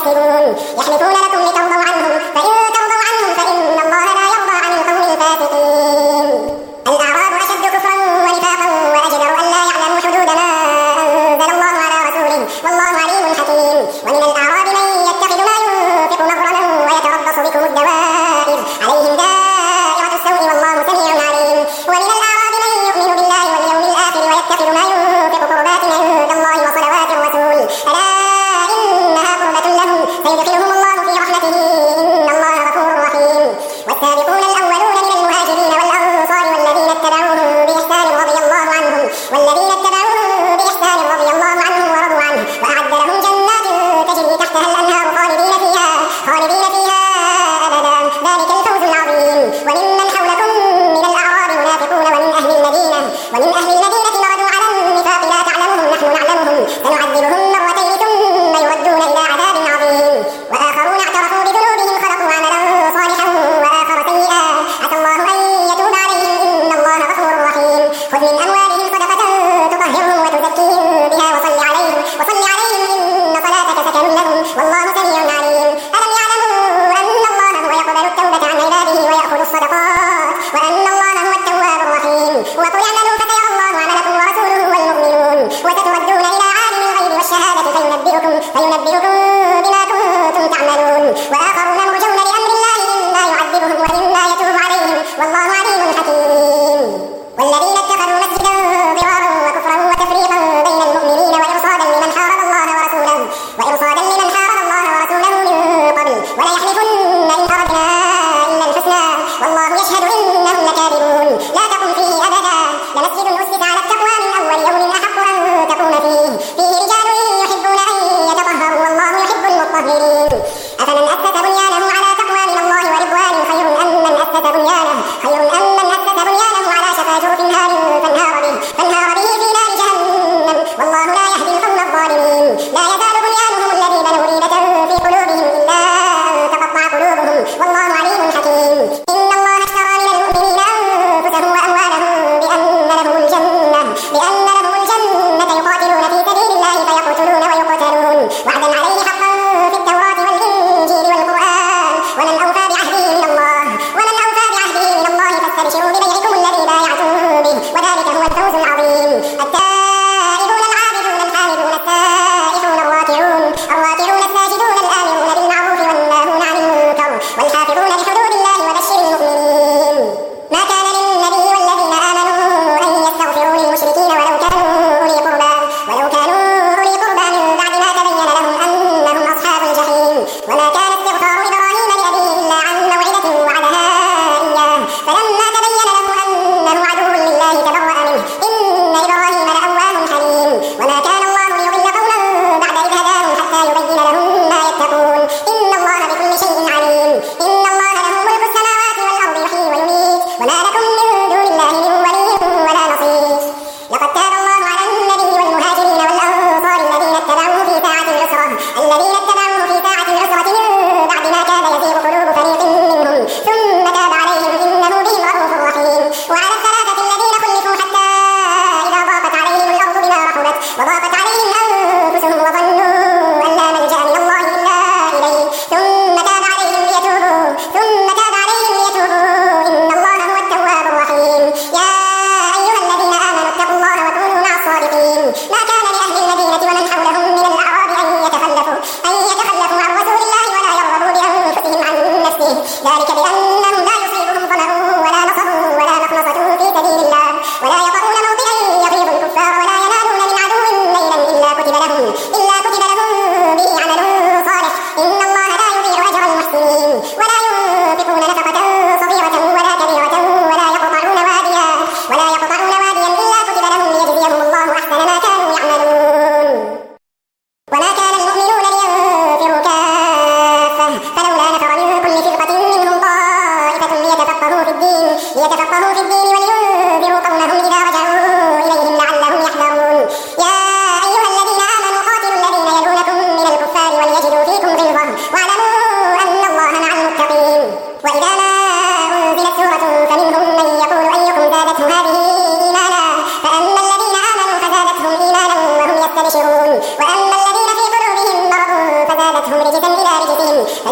يكسبون يحلفون لكم لترضوا عنهم فإن ترضوا عنهم فإن الله لا يرضى عن القوم الفاسقين. الأعراب أشد كفرا ونفاقا وأجدر ألا يعلموا حدود ما أنزل الله على رسوله والله عليم حكيم. ومن الأعراب من يتخذ ما ينفق مغرما ويتربص بكم الدوائر عليهم دائرة السوء والله سميع عليم. ومن الأعراب من يؤمن بالله واليوم الآخر ويتخذ ما ينفق قربات عند الله وصلوات الرسول ألا إنها قربة لهم سيدخلهم الله في رحمته إن الله غفور رحيم. والسابقون الأولون من المهاجرين والأنصار والذين اتبعوهم بإحسان رضي الله عنهم ورضوا عنه وأعد لهم جنات تجري تحتها الأنهار خالدين فيها أبدا ذلك الفوز العظيم. وممن حولكم من الأعراب منافقون ومن أهل المدينة مردوا على النفاق لا تعلمهم نحن نعلمهم سنعذبهم مرتين ثم يردون إلى عذاب عظيم. وآخرون اعترفوا بذنوبهم خلقوا عملا صالحا وآخر سيئا عسى الله أن يتوب عليهم إن الله غفور رحيم. خذ من أموالهم صدقة تطهرهم وتزكيهم بها وصل عليهم إن صلاتك سكن لهم والله سميع عليم. ألم يعلموا أن الله هو يقبل التوبة عن عباده ويأخذ الصدقات وأن الله هو التواب الرحيم. وقل اعملوا فسيرى الله عملكم ورسوله والمؤمنون وستردون إلى عالم الغيب والشهادة فينبئكم بما كنتم تعملون. وآخرون مرجون لأمر الله إما يعذبهم وإما يتوب عليهم والله عليم حكيم. والذين اتخذوا مسجدا ضرارا وكفرا وتفريقا بين المؤمنين وإرصادا لمن حارب الله ورسوله من قبل وليحلفن إن أردنا إلا الحسنى والله يشهد إنهم لكاذبون. لا تقم فيه أبدا لمسجد أسس على التقوى من أول يوم أحق أن تقوم فيه رجال يحبون أن يتطهروا والله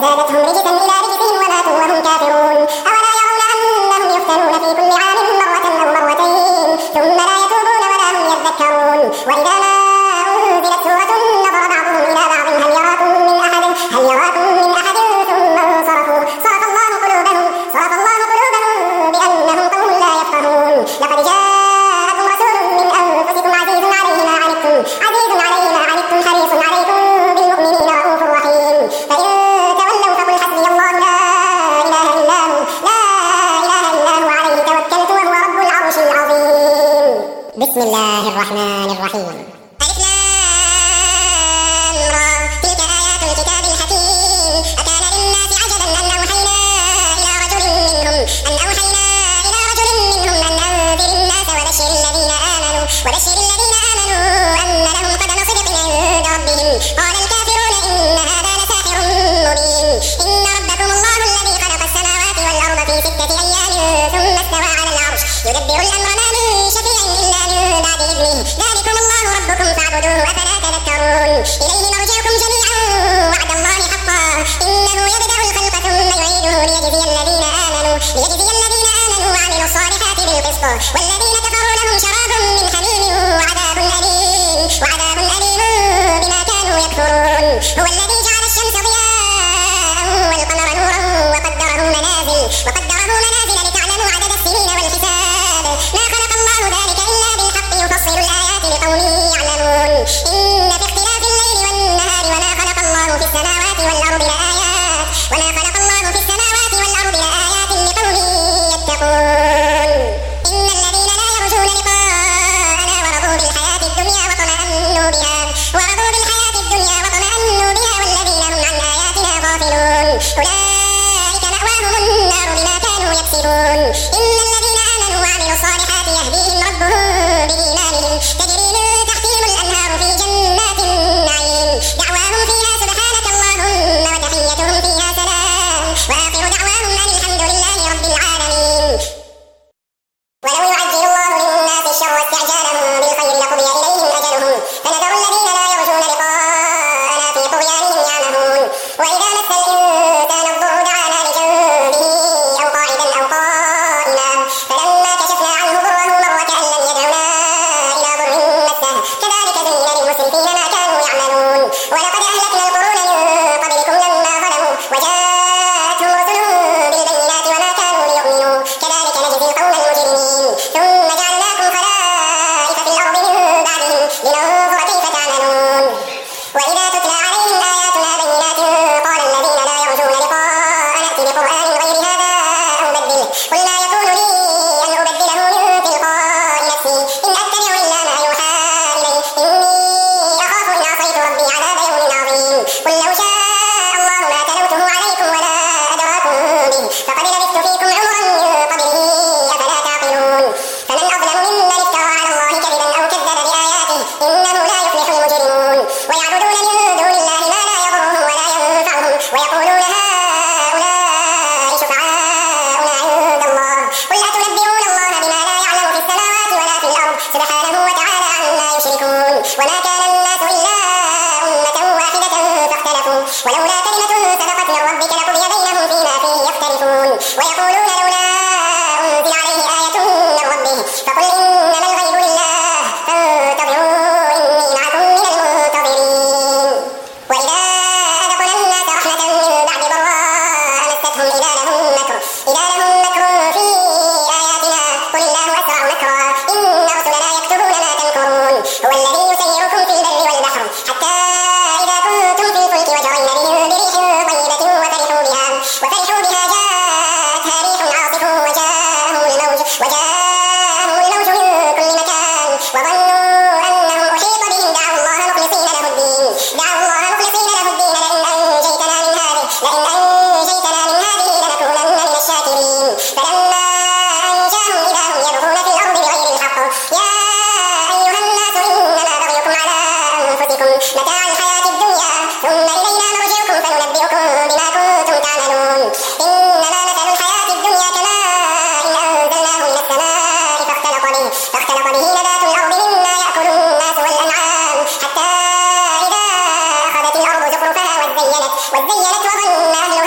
فزادتهم رجسا إلى رجسهم وماتوا وهم كافرون. أولا يرون أنهم يفتنون في كل عام مرة أو مرتين ثم لا يتوبون ولا هم يذكرون. وإذا ما أنزلت سورة نظر بعضهم إلى بعض هل يراكم من أحد ثم انصرفوا. صرف الله قلوبهم بأنهم قوم لا يفقهون. لقد جاءكم رسول من أنفسكم عزيز عليه ما عنتم حريص عليكم بالمؤمنين رؤوف رحيم. فإن تولوا فقل حسبي الله لا إله إلا هو عليه توكلت وهو رب العرش العظيم. بسم الله الرحمن الرحيم. ألف لام را تلك آيات الكتاب الحكيم. أكان للناس عجبا أن أوحينا إلى رجل منهم أن أنذر الناس وبشر الذين آمنوا أن لهم قدم صدق عند ربهم. قال الكافرون إن هذا لساحر مبين. إن ربكم الله الذي خلق السماوات والأرض في 6 أيام ثم استوى على العرش يدبر الأمر ما من شفيع إلا من بعد إذنه ذلكم الله ربكم فاعبدوه أفلا تذكرون. إليه مرجعكم جميعا وعد الله حقا إنه يبدأ الخلق ثم يعيده ليجزي الذين آمنوا وعملوا الصالحات بالقسط والذين كفروا لهم شراب من حميم وعذاب أليم بما كانوا يكفرون. هو الذي جعل الشمس ضياء والقمر نورا وقدره منازل لتعلموا عدد السنين والحساب ما خلق الله ذلك إلا بالحق يفصل الآيات لقوم يعلمون. إن في اختلاف الليل والنهار وما خلق الله في السماوات والأرض لآيات لقوم يتقون. إن الذين لا يرجون لقاءنا ورضوا بالحياة الدنيا وطمأنوا بها والذين هم عن آياتنا غافلون أولئك مأواهم النار بما كانوا يكسبون. إن الذين آمنوا وعملوا الصالحات يهديهم ربهم بإيمانهم تجري من تحتهم الأنهار في جنات النعيم دعواهم فيها سبحانك اللهم وتحيتهم فيها سلام وآخر دعواهم أن الحمد لله رب العالمين. ولو يعجل الله للناس الشر واستعجالهم بالخير لقضي إليهم أجلهم فنذر الذين لا يرجون لقاءنا في طغيانهم يعمهون. وإذا مس الإنسان الضر دعانا لجنبه أو قاعدا أو قائما فلما كشفنا عنه ضره مر كأن لم يدعنا إلى ضر مسه كذلك زين للمسرفين ما كانوا يعملون. ولقد أهلكنا القرون من قبلكم لما ظلموا وجاءتهم رسلهم بالبينات وما كانوا ليؤمنوا كذلك نجزي القوم المجرمين. ثم جعلناكم خلائف في الأرض من بعدهم لننظر كيف تعملون. وإذا تتلى عليهم آياتنا بينات قال الذين لا يرجون لقاءنا ائت بقرآن غير هذا أو بدله قل ما يكون لي أن أبدله من تلقاء نفسي إن أتبع إلا ما يوحى إلي إني أخاف إن عصيت ربي عذاب يوم عظيم. قل لو شاء الله ما تلوته عليكم ولا أدراكم به فقد لبثت فيكم عمرا من قبله أفلا تعقلون. فمن أظلم ممن افترى على الله كذبا أو كذب بآياته إنه لا يفلح المجرمون. ويعبدون من دون الله ما لا يضرهم ولا ينفعهم ويقولون هؤلاء شفعاؤنا عند الله قل أتنبئون الله بما لا يعلم في السماوات ولا في الأرض سبحانه وتعالى عما يشركون. وما كان الناس إلا أمة واحدة فاختلفوا ولولا كلمة سبقت من ربك لقضي بينهم فيما فيه يختلفون. ويقولون لولا أنزل عليه آية من ربه فقل إنما الغيب لله فانتظروا إني معكم من المنتظرين. وإذا أذقنا الناس رحمة من بعد ضراء مستهم إذا لهم مكر في آياتنا قل الله أسرع مكرا إن رسلنا يكتبون ما تمكرون. هو الذي يسيركم في البر والبحر حتى إذا كنتم في الفلك وجرين بهم بريح طيبة وفرحوا بها جاءتها ريح عاصف وجاءهم الموج من كل مكان وظنوا أنهم أحيط بهم دعوا الله مخلصين له الدين لئن أنجيتنا من هذه لنكونن من الشاكرين. فلما أنجاهم إذا هم يبغون في الأرض بغير الحق يا أيها الناس إنما بغيكم على أنفسكم متاع الحياة الدنيا ثم إلينا مرجعكم فننبئكم بما كنتم تعملون. إنما مثل الحياة الدنيا كماء أنزلناه من السماء فاختلط به نبات الأرض مما يأكل الناس والأنعام حتى إذا أخذت الأرض زخرفها وزينت وظن أهلها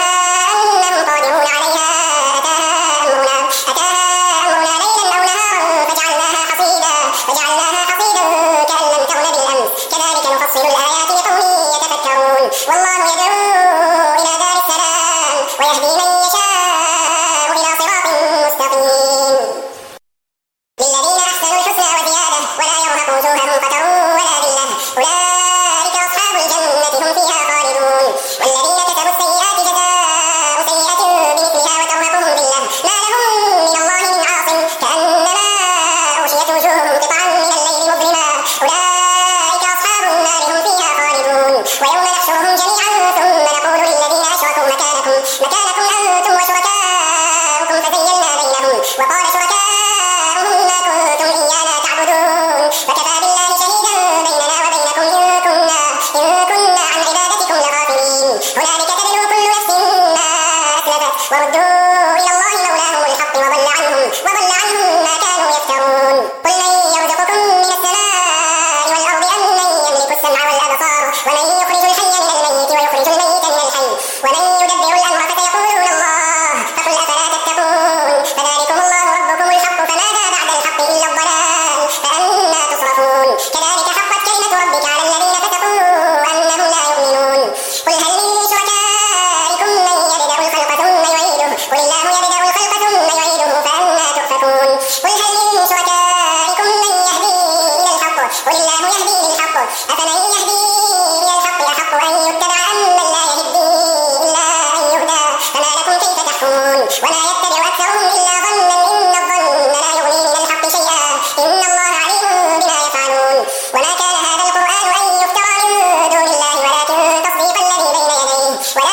والله يدعو إلى دار السلام ويهدي من يشاء إلى صراط مستقيم. للذين أحسنوا الحسنى وزيادة ولا يرهق وجوههم قتر ولا ذلة أولئك أصحاب الجنة هم فيها خالدون. والذين كسبوا السيئات جزاء سيئة بمثلها وترهقهم ذلة ما لهم من الله من عاصم كأنما أغشيت وجوههم قطعا من الليل مظلما أولئك أصحاب النار هم فيها خالدون. ويوم نحشرهم جميعا ثم نقول للذين أشركوا مكانكم أنتم وشركاؤكم فزيلنا بينهم وقال شركاؤهم ما كنتم إيانا تعبدون فكفى بالله شهيدا بيننا وبينكم إن كنا عن عبادتكم لغافلين. هنالك تبلو كل نفس ما أسلفت وردوا إلى الله مولاهم الحق وضل عنهم ما كانوا يفترون. قل من يرزقكم من السماء والأرض أمن يملك السمع والأبصار ومن يخرج الحي من الميت ويخرج الميت من الحي ومن يدبر الأمر فسيقولون الله فقل أفلا تتقون. فذلكم الله ربكم الحق فماذا بعد الحق إلا الضلال فأنا تصرفون. كذلك حقت كلمة ربك على الذين فسقوا أنهم لا يؤمنون. قل هل من شركائكم من يبدأ الخلق ثم يعيده قل الله يبدأ الخلق ثم يعيده فأنا تؤفكون. قل هل من شركائكم من يهدي إلى الحق قل الله يهدي للحق أفمن يهدي إلى الحق أحق أن يتبع أمن لا يهدي إلا أن يهدى فما لكم كيف تحكمون. ولا يتبع أكثرهم إلا ظنا إن الظن لا يغني من الحق شيئا إن الله عليم بما يفعلون. وما كان هذا القرآن أن يفترى من دون الله ولكن تصديق الذي بين يديه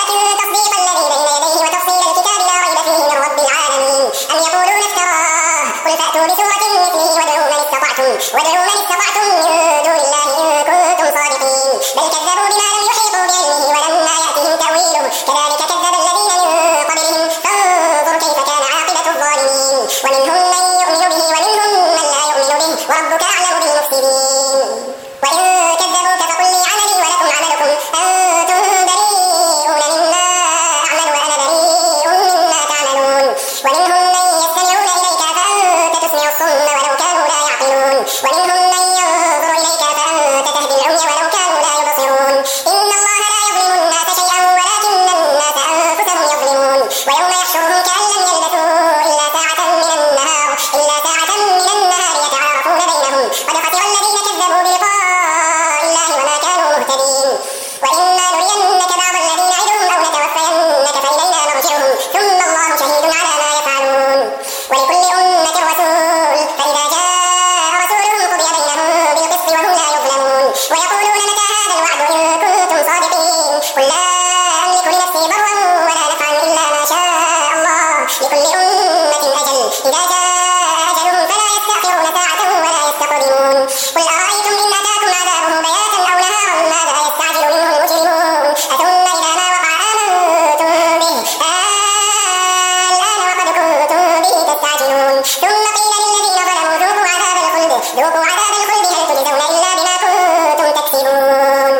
وتفصيل الكتاب لا ريب فيه من رب العالمين. أم يقولون افتراه قل فأتوا بسورة مثله وادعوا من استطعتم من دون الله إن كنتم صادقين. بل كذبوا بما لم يحيطوا بعلمه ولما يأتهم تأويله كذلك كذب الذين من قبلهم فانظر كيف كان عاقبة الظالمين. ومنهم من يؤمن به ومنهم من لا يؤمن به وربك أعلم بالمفسدين. وإن كذبوك فقل لي عملي ولكم عملكم أنتم بريئون مما أعمل وأنا بريء مما تعملون. ومنهم من يستمعون إليك فأنت تسمع الصم ولو كانوا لا يعقلون. ومنهم من ينظر إليك فأنت تهدي العمي ولو كانوا لا يبصرون. إن الله لا يظلم الناس شيئا ولكن الناس أنفسهم يظلمون. ويوم يحشرهم كأن لم يلبثوا إلا ساعة من النهار يتعارفون بينهم قد خسر الذين كذبوا بلقاء الله وما كانوا مهتدين. وإما نرينك بعض الذي نعدهم أو نتوفينك فإلينا مرجعهم ثم الله شهيد على ما يفعلون. ولكل أمة رسول فإذا جاء رسولهم قضي بينهم بالقسط وهم لا يظلمون. ويقولون متى هذا الوعد إن كنتم صادقين. قل لا أملك لنفسي ضرا ولا نفعا إلا ما شاء الله لكل أمة أجل إذا جاء أجلهم فلا يستأخرون ساعة ولا يستقدمون. قل أرأيتم إن أتاكم عذابه بياتا أو نهارا ماذا يستعجل منه المجرمون أثم إذا ما وقع آمنتم به الآن وقد كنتم به تستعجلون. ثم قيل للذين ظلموا ذوقوا عذاب الخلد هل تجزون إلا بما كنتم تكسبون.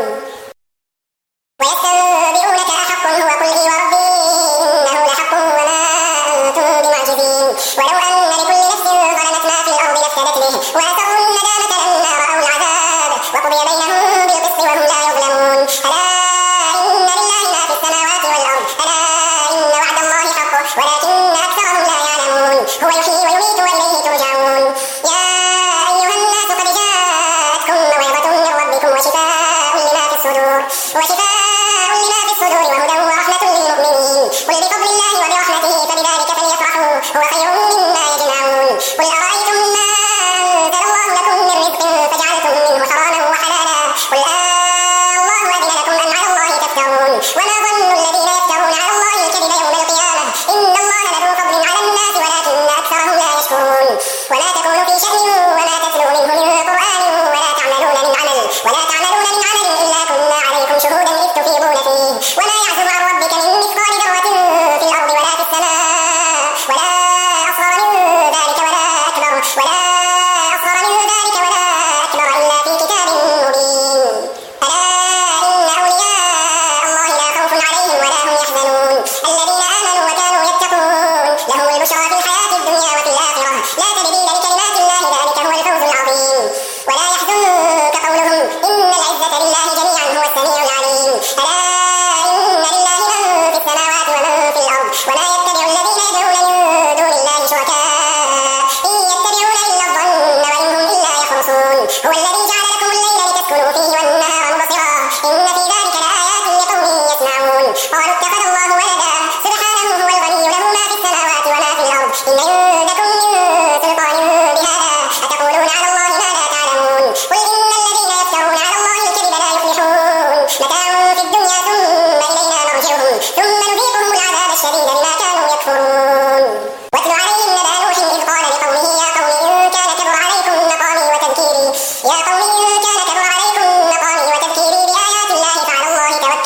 ويستنبئونك أحق هو قل إي وربي إنه لحق وما أنتم بمعجزين. ولو أن لكل نفس ظلمت ما في الأرض لافتدت به وأسروا الندامة لما رأوا العذاب وقضي بينهم بالقسط وهم لا يظلمون. ألا إن لله ما في السماوات والأرض ألا إن وعد الله حق ولكن أكثرهم لا يعلمون. هو يحيي ويميت وإليه ترجعون. يا أيها الناس قد جاءتكم موعظة من ربكم وشفاء لما في الصدور وهدى ورحمة للمؤمنين. قل بفضل الله وبرحمته فبذلك فليفرحوا هو خير مما يجمعون. قل أرأيتم ما أنزل الله لكم من رزق فجعلتم منه حراما وحلالا قل الله أذن لكم أم على الله تفترون. وما ظن الذين يفترون على الله الكذب يوم القيامة إن الله لذو فضل على الناس ولكن أكثرهم لا يشكرون. ولا تكونوا في شأن ولا تتلوا منه من قرآن ولا تعملون من عمل إلا كنا عليكم شهودا إذ تفيضون فيه. وما يعزب عن ربك من مثقال ذرة في الأرض ولا في السماء ولا أصغر من ذلك ولا أكبر إلا في كتاب مبين. ألا إن أولياء الله لا خوف عليهم ولا هم يحزنون الذين آمنوا وكانوا يتقون لهم البشرى في الحياة الدنيا وفي الآخرة لا تبديل لكلمات الله ذلك هو الفوز العظيم. ولا يحزنك قولهم إن العزة لله جميعا هو السميع العليم. ألا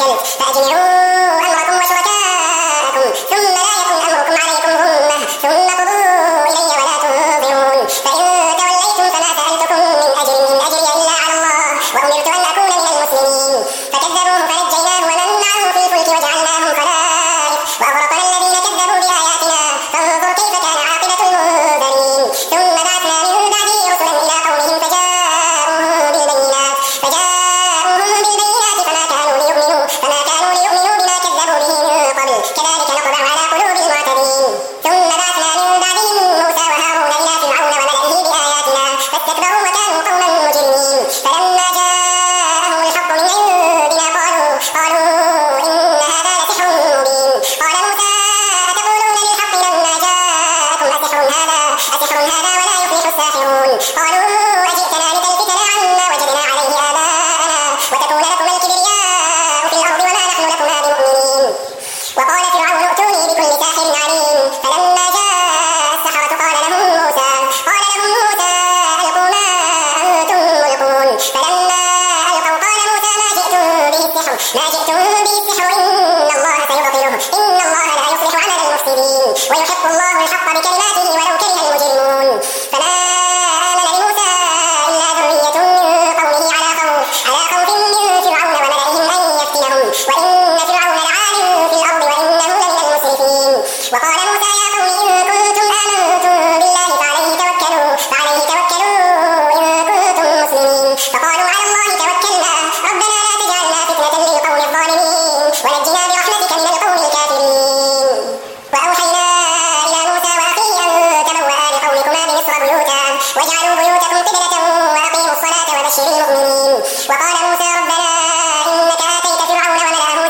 فشلت فأجمعوا أمركم وشركاءكم ثم لا يكن أمركم عليكم غمة ثم قضوا إلي ولا تنظرون فإن توليتم فما سألتكم من أجر إن أجري إلا على الله وأمرت أن أكون من المسلمين فكذبوه فنجيناه ومن معه في الفلك وجعلناهم خلائف وأغرقنا الذين كذبوا بآياتنا فانظر كيف كان عاقبة المنذرين ثم بعثنا من بعده رسلا إلى قومهم فجاءوهم بالبينات فما كانوا ليؤمنوا بما كذبوا به من قبل كذلك نطبع على قلوب المعتدين ثم بعثنا من بعدهم موسى وهارون إلى فرعون وملئه بآياتنا فاستكبروا وكانوا قوما مجرمين فلما جاءهم الحق من عندنا قالوا إن هذا لسحر مبين قال موسى أتقولون للحق لما جاءكم أسحر هذا ولا يفلح الساحرون قالوا أجئتنا لتلفتنا عما وجدنا عليه آباءنا وتكون لكم الكبرياء في الأرض وما نحن لكما بمؤمنين وقال فرعون ائتوني بكل ساحر عليم فلما جاء السحرة قال لهم موسى ألقوا ما أنتم ملقون فلما ألقوا قال موسى ما جئتم به السحر إن الله سيبطله إن الله لا يصلح عمل المفسدين ويحق الله الحق بكلماته ولو كره المجرمون فما آمن لموسى إلا ذرية من قومه على خوف من فرعون وملئهم أن يفتنهم وإن فرعون لعال في الأرض وإنه لمن المسرفين وقال موسى يا قوم إن كنتم آمنتم بالله فعليه توكلوا إن كنتم مسلمين فقالوا على الله توكلنا ربنا لا تجعلنا فتنة للقوم الظالمين ونجنا برحمتك من القوم الكافرين وأوحينا إلى موسى وأخيه أن تبوأ لقومكما بمصر بيوتا واجعلوا بيوتكم قبلة وأقيموا الصلاة وبشر المؤمنين وقال موسى ربنا إنك آتيت فرعون وملأه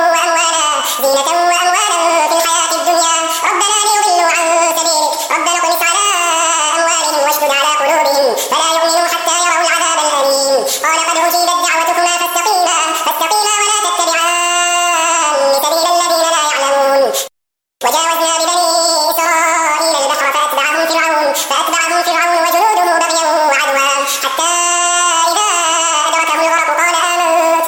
زينة وأموالا في الحياة الدنيا ربنا ليضلوا عن سبيلك ربنا اطمس على أموالهم واشدد على قلوبهم فلا يؤمنوا حتى يروا العذاب الأليم قال قد أجيبت دعوتكما فاستقيما ولا تتبعان سبيل الذين لا يعلمون وجاوزنا ببني إسرائيل البحر فأتبعهم فرعون وجنوده بغيا وعدوا حتى إذا أدركه الغرق قال آمنت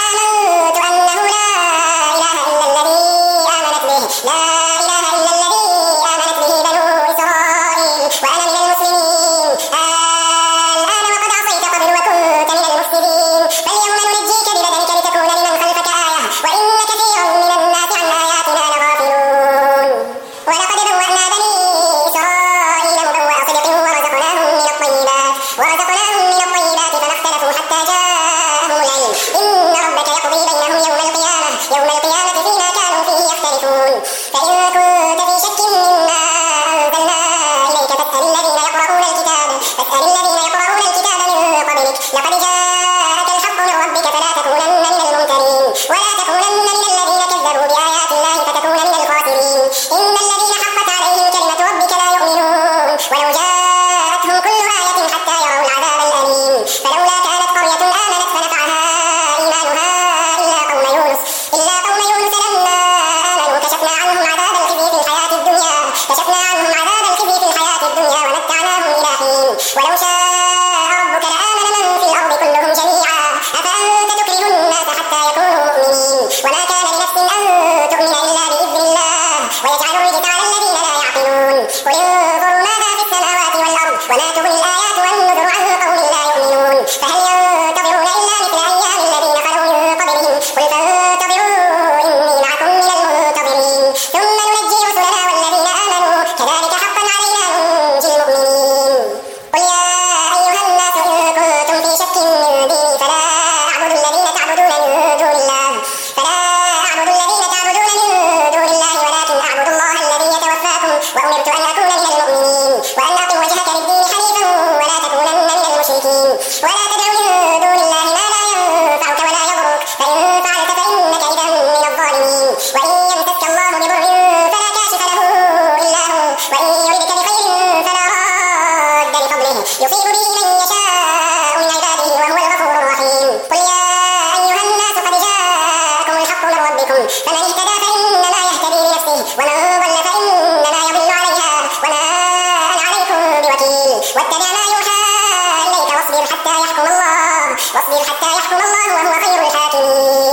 أنه لا إله إلا الذي آمنت به بنو إسرائيل وأنا من المسلمين الآن وقد عصيت قبل وكنت من المفسدين فاليوم ننجيك ببدنك لتكون لمن خلفك آية وإن كثيرا من الناس عن آياتنا لغافلون ولقد بوأنا بني إسرائيل مبوأ صدق ورزقناهم من الطيبات فما اختلفوا حتى جاءهم العلم إن ربك يقضي بينهم يوم القيامة فيما كانوا فيه يختلفون فإن كنت في شك مما أنزلنا إليك فاسأل الذين يقرؤون الكتاب من قبلك لقد جاءك الحق من ربك فلا تكونن من الممترين ولا تكونن من الذين كذبوا بآيات الله فتكون من الخاسرين إن الذين حقت عليهم كلمة ربك لا يؤمنون ولو جاءتهم كل آية حتى يروا العذاب الأليم فلولا كانت قرية آمنت فنفعها إيمانها إلا قوم يونس لما آمنوا كشفنا عنهم عذاب الخزي في الحياة الدنيا ومتعناهم إلى حين ولو شاء ربك لآمن من في الأرض كلهم جميعا أفأنت تكره الناس حتى يكونوا مؤمنين وما كان لنفس أن تؤمن إلا بإذن الله ويجعل الرجس على الذين لا يعقلون قل انظروا ماذا في السماوات والأرض وما تغني الآيات والنذر عن قوم لا يؤمنون فهل ينتظرون إلا مثل أيام الذين خلوا من قبلهم قل فانتظروا إني معكم من المنتظرين ثم ننجي رسلنا والذين آمنوا كذلك حقا علينا ننجي المؤمنين قل يا أيها الناس إن كنتم في شك من ديني فلا أعبد الذين تعبدون من دون الله ولكن أعبد الله الذي يتوفاكم وأمرت أن أكون من المؤمنين وأن أقم وجهك للدين حنيفا ولا تكونن من المشركين ولا تدع من دون الله ما لا ينفعك ولا يضرك فإن فعلت فإنك إذا من الظالمين وإن يمسسك الله بضر فلا كاشف له إلا هو وإن يردك بخير فلا راد لفضله يصيب به من يشاء من عباده وهو الغفور الرحيم قل يا أيها الناس قد جاءكم الحق من ربكم فمن اهتدى فإنما يهتدي لنفسه ومن ضل فإنما يضل عليها وما أنا عليكم بوكيل واتبع ما يوحى إليك واصبر حتى يحكم الله وهو خير الحاكمين